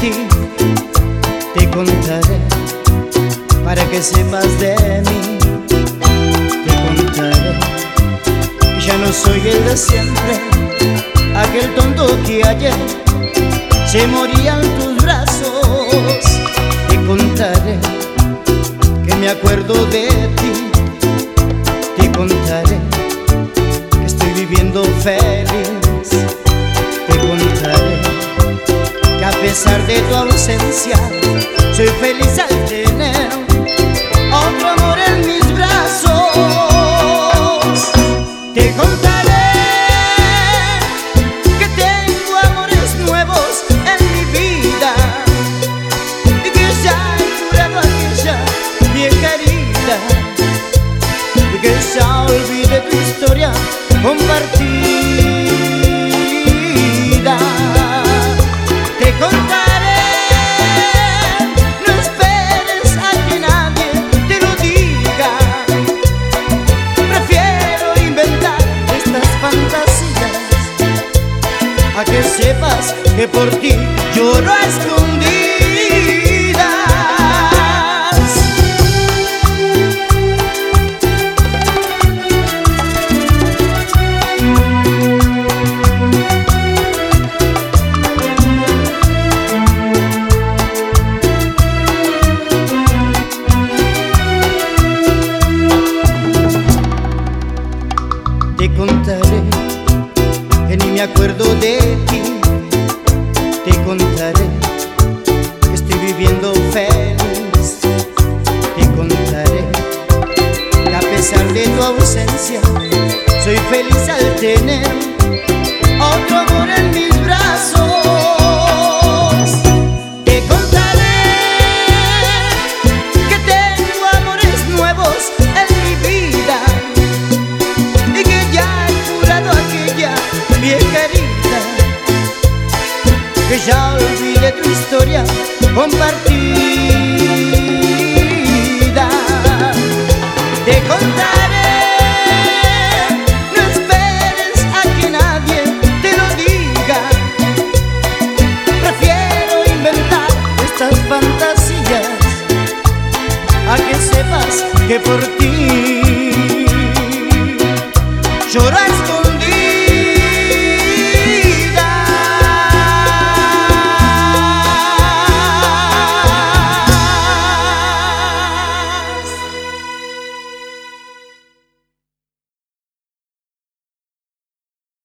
ti te contaré, para que sepas de mí. Te contaré que ya no soy el de siempre, aquel tonto que ayer se moría en tus brazos. Te contaré que me acuerdo de ti. Te contaré que estoy viviendo feliz. Te contaré que a pesar de tu ausencia soy feliz al tener otro amor en mis brazos. Te contaré que tengo amores nuevos en mi vida y que ya he curado aquella vieja herida y que ya olvidé tu historia compartida. Te contaré, no esperes a que nadie te lo diga. Prefiero inventar estas fantasías a que sepas que por ti lloro a escondidas. Te contaré que ni me acuerdo de ti. Te contaré que estoy viviendo feliz. Te contaré que a pesar de tu ausencia soy feliz al tener otro amor en mis brazos. Te contaré que tengo amores nuevos en mi vida y que ya he curado aquella vieja herida, que ya olvidé tu historia compartida. Te contaré, no esperes a que nadie te lo diga. Prefiero inventar estas fantasías a que sepas que por ti lloras.